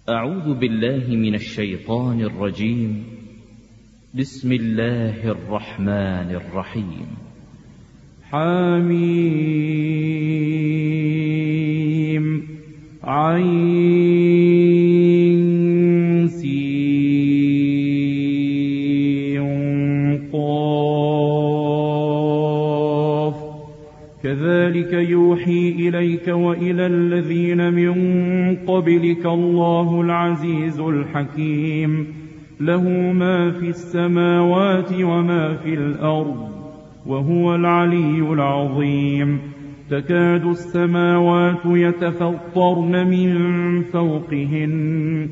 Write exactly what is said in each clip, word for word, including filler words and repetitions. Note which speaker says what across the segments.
Speaker 1: أعوذ بالله من الشيطان الرجيم. بسم الله الرحمن الرحيم.
Speaker 2: حميم عين سين قاف كذلك يوحي إليك وإلى الذين من قبلك الله العزيز الحكيم له ما في السماوات وما في الأرض وهو العلي العظيم. تكاد السماوات يتفطرن من فوقهن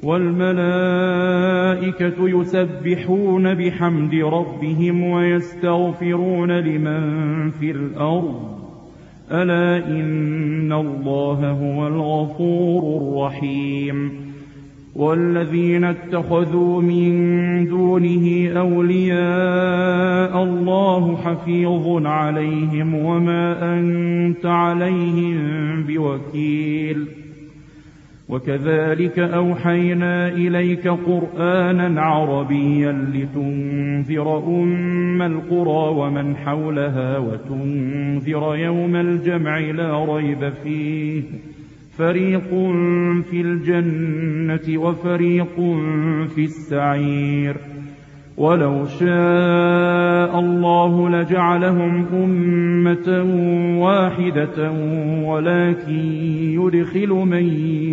Speaker 2: والملائكة يسبحون بحمد ربهم ويستغفرون لمن في الأرض ألا إن الله هو الغفور الرحيم. والذين اتخذوا من دونه أولياء الله حفيظ عليهم وما أنت عليهم بوكيل. وكذلك أوحينا إليك قرآنا عربيا لتنذر أم القرى ومن حولها وتنذر يوم الجمع لا ريب فيه فريق في الجنة وفريق في السعير. ولو شاء الله لجعلهم أمة واحدة ولكن يدخل من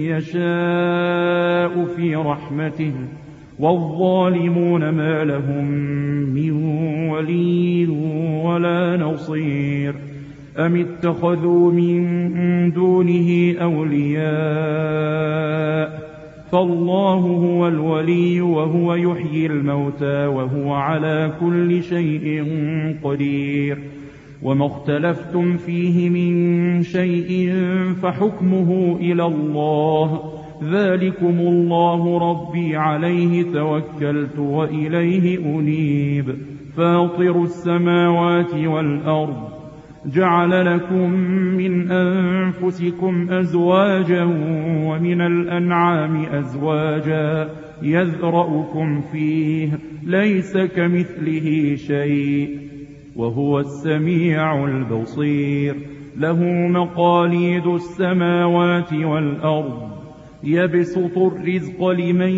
Speaker 2: يشاء في رحمته والظالمون ما لهم من ولي ولا نصير. أم اتخذوا من دونه أولياء فالله هو الولي وهو يحيي الموتى وهو على كل شيء قدير. وما اختلفتم فيه من شيء فحكمه إلى الله ذلكم الله ربي عليه توكلت وإليه أنيب. فاطر السماوات والأرض جعل لكم من أنفسكم أزواجا ومن الأنعام أزواجا يذرأكم فيه ليس كمثله شيء وهو السميع البصير. له مقاليد السماوات والأرض يبسط الرزق لمن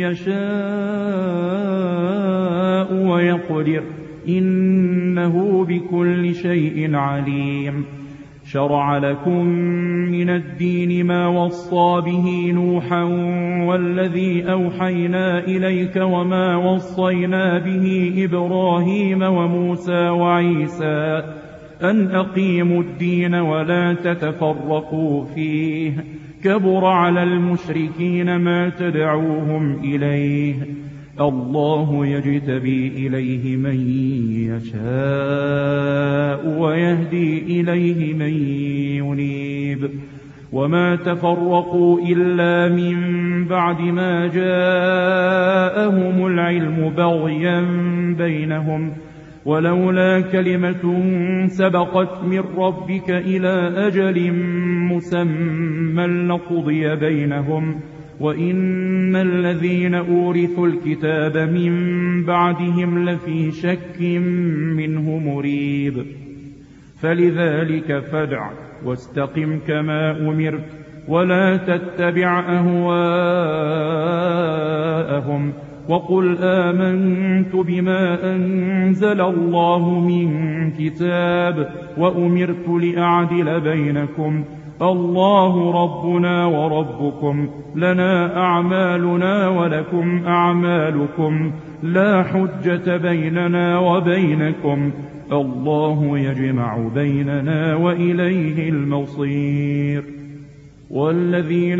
Speaker 2: يشاء ويقدر إنه بكل شيء عليم. شرع لكم من الدين ما وصى به نوحا والذي أوحينا إليك وما وصينا به إبراهيم وموسى وعيسى أن أقيموا الدين ولا تتفرقوا فيه كبر على المشركين ما تدعوهم إليه. الله يجتبي إليه من يشاء ويهدي إليه من ينيب. وما تفرقوا إلا من بعد ما جاءهم العلم بغيا بينهم ولولا كلمة سبقت من ربك إلى أجل مسمى لقضي بينهم وإن الذين أورثوا الكتاب من بعدهم لفي شك منه مريب. فلذلك فادع واستقم كما أمرت ولا تتبع أهواءهم وقل آمنت بما أنزل الله من كتاب وأمرت لأعدل بينكم الله ربنا وربكم لنا أعمالنا ولكم أعمالكم لا حجة بيننا وبينكم الله يجمع بيننا وإليه المصير. والذين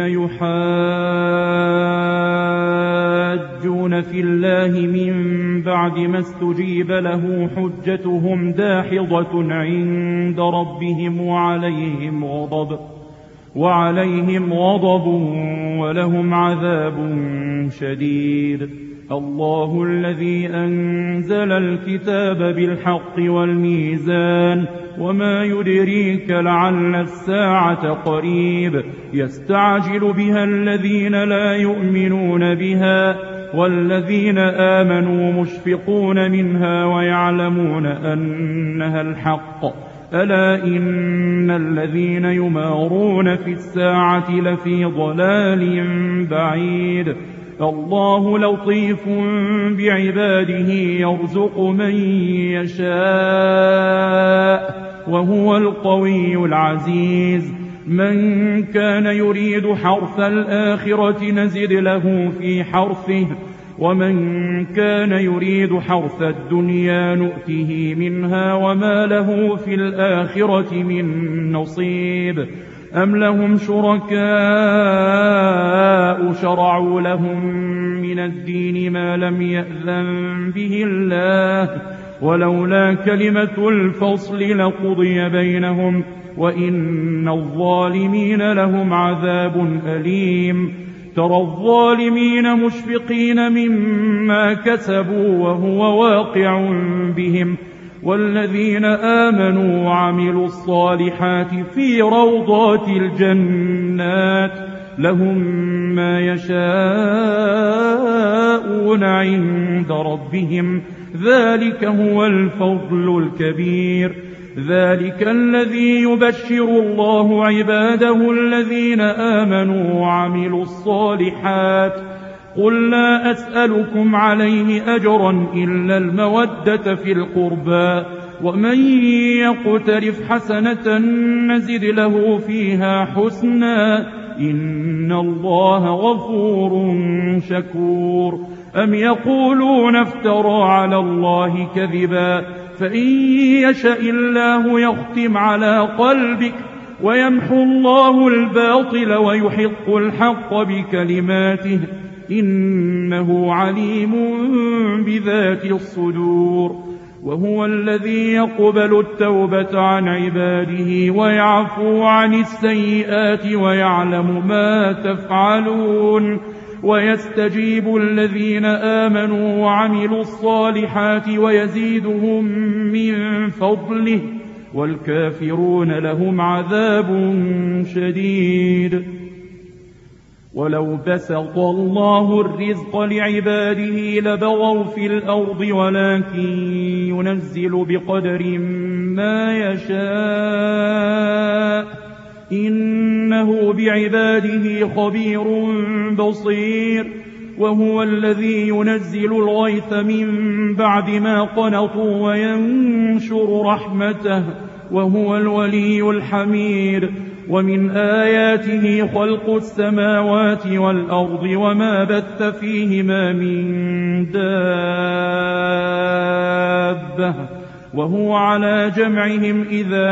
Speaker 2: يحاجون في الله من بعد ما استجيب له حجتهم داحضة عند ربهم وعليهم غضب وعليهم غضب ولهم عذاب شديد. الله الذي أنزل الكتاب بالحق والميزان وما يدريك لعل الساعة قريب يستعجل بها الذين لا يؤمنون بها والذين آمنوا مشفقون منها ويعلمون أنها الحق ألا إن الذين يمارون في الساعة لفي ضلال بعيد. الله لطيف بعباده يرزق من يشاء وهو القوي العزيز. من كان يريد حرث الآخرة نزد له في حرثه ومن كان يريد حرث الدنيا نؤته منها وما له في الآخرة من نصيب. أم لهم شركاء شرعوا لهم من الدين ما لم يأذن به الله ولولا كلمة الفصل لقضي بينهم وإن الظالمين لهم عذاب أليم. ترى الظالمين مشفقين مما كسبوا وهو واقع بهم والذين آمنوا وعملوا الصالحات في روضات الجنات لهم ما يشاءون عند ربهم ذلك هو الفضل الكبير. ذلك الذي يبشر الله عباده الذين آمنوا وعملوا الصالحات. قل لا أسألكم عليه أجرا إلا المودة في القربى ومن يقترف حسنة نزد له فيها حسنا إن الله غفور شكور. أم يقولون افترى على الله كذبا فإن يشأ الله يختم على قلبك ويمحو الله الباطل ويحق الحق بكلماته إنه عليم بذات الصدور. وهو الذي يقبل التوبة عن عباده ويعفو عن السيئات ويعلم ما تفعلون ويستجيب الذين آمنوا وعملوا الصالحات ويزيدهم من فضله والكافرون لهم عذاب شديد. ولو بسط الله الرزق لعباده لبغوا في الأرض ولكن ينزل بقدر ما يشاء إنه بعباده خبير بصير. وهو الذي ينزل الغيث من بعد ما قنطوا وينشر رحمته وهو الولي الحميد. ومن آياته خلق السماوات والأرض وما بث فيهما من دابة وهو على جمعهم إذا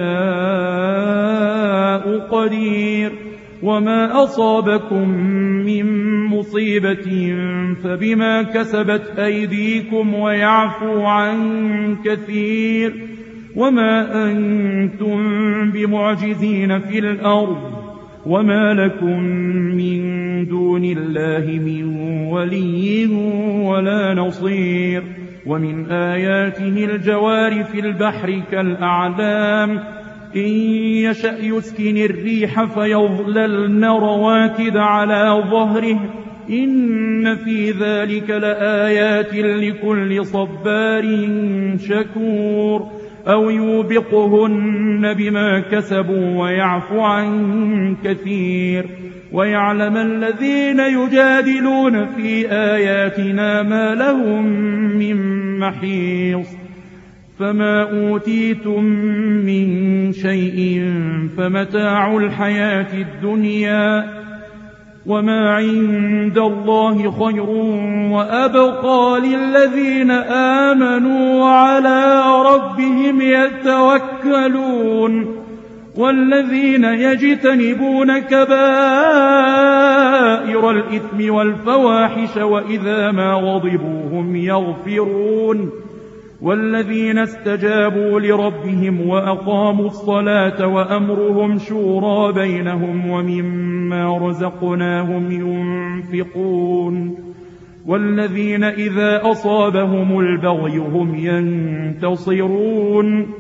Speaker 2: يشاء قدير. وما أصابكم من مصيبة فبما كسبت أيديكم ويعفو عن كثير. وما أنتم بمعجزين في الأرض وما لكم من دون الله من ولي ولا نصير. ومن آياته الجوار في البحر كالأعلام إن يشأ يسكن الريح فيظللن رواكد على ظهره إن في ذلك لآيات لكل صبار شكور. أو يوبقهن بما كسبوا ويعفو عن كثير. ويعلم الذين يجادلون في آياتنا ما لهم من محيص. فما أوتيتم من شيء فمتاع الحياة الدنيا وما عند الله خير وأبقى للذين آمنوا وعلى ربهم يتوكلون. والذين يجتنبون كبائر الإثم والفواحش وإذا ما غضبوا هم يغفرون والذين استجابوا لربهم وأقاموا الصلاة وأمرهم شورى بينهم ومما رزقناهم ينفقون والذين إذا أصابهم البغي هم ينتصرون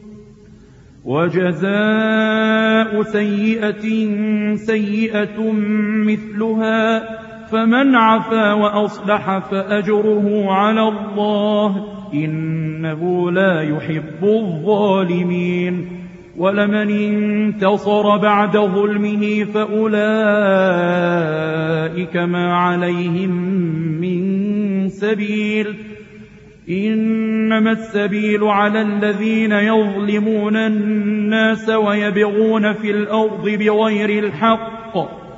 Speaker 2: وجزاء سيئة سيئة مثلها فمن عفا وأصلح فأجره على الله إنه لا يحب الظالمين ولمن انتصر بعد ظلمه فأولئك ما عليهم من سبيل إنما السبيل على الذين يظلمون الناس ويبغون في الأرض بغير الحق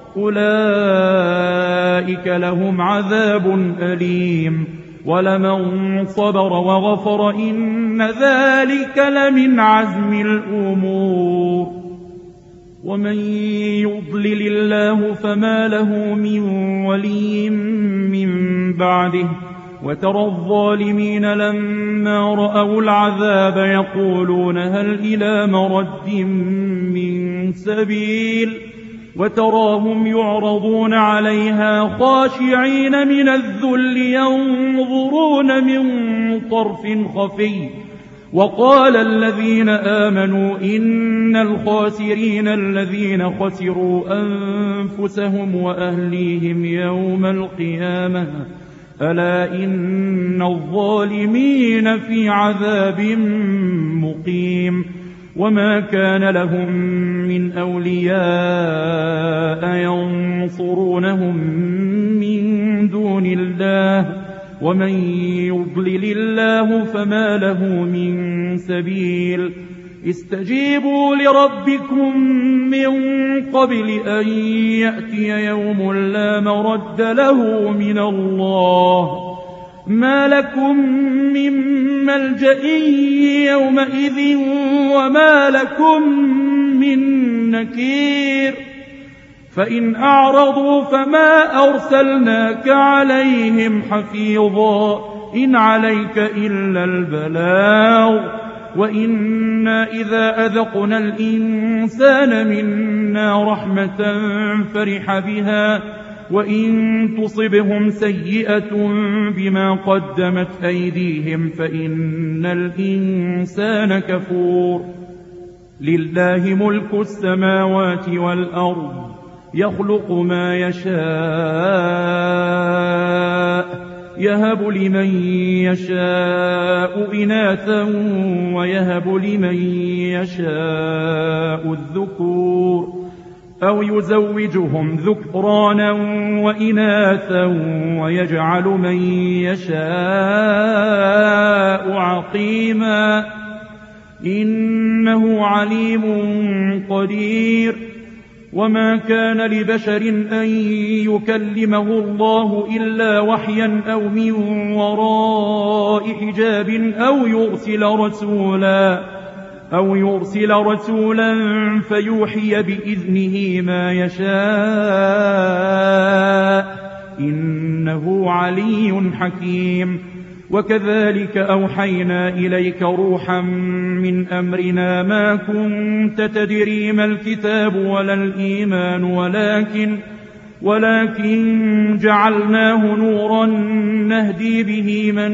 Speaker 2: أولئك لهم عذاب أليم ولمن صبر وغفر إن ذلك لمن عزم الأمور ومن يضلل الله فما له من ولي من بعده وترى الظالمين لما رأوا العذاب يقولون هل إلى مرد من سبيل وتراهم يعرضون عليها خاشعين من الذل ينظرون من طرف خفي وقال الذين آمنوا إن الخاسرين الذين خسروا أنفسهم وأهليهم يوم القيامة ألا إن الظالمين في عذاب مقيم وما كان لهم من أولياء ينصرونهم من دون الله ومن يضلل الله فما له من سبيل استجيبوا لربكم من قبل أن يأتي يوم لا مرد له من الله ما لكم من ملجأ يومئذ وما لكم من نكير فإن أعرضوا فما أرسلناك عليهم حفيظا إن عليك إلا البلاغ وإنا إذا أذقنا الإنسان منا رحمة فرح بها وإن تصبهم سيئة بما قدمت أيديهم فإن الإنسان كفور لله ملك السماوات والأرض يخلق ما يشاء يهب لمن يشاء إناثا ويهب لمن يشاء الذكور أو يزوجهم ذكرانا وإناثا ويجعل من يشاء عقيما إنه عليم قدير وما كان لبشر أن يكلمه الله إلا وحيا أو من وراء حجاب أو يرسل رسولا أو يرسل رسولا فيوحي بإذنه ما يشاء إنه علي حكيم وكذلك أوحينا إليك روحا من أمرنا ما كنت تدري ما الكتاب ولا الإيمان ولكن ولكن جعلناه نورا نهدي به من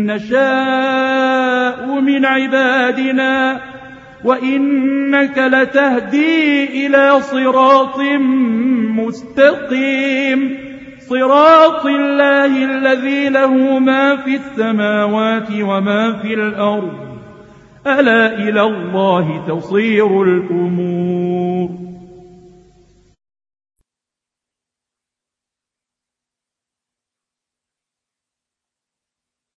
Speaker 2: نشاء من عبادنا وإنك لتهدي إلى صراط مستقيم صراط الله الذي له ما في السماوات وما في الأرض ألا إلى الله تصير الأمور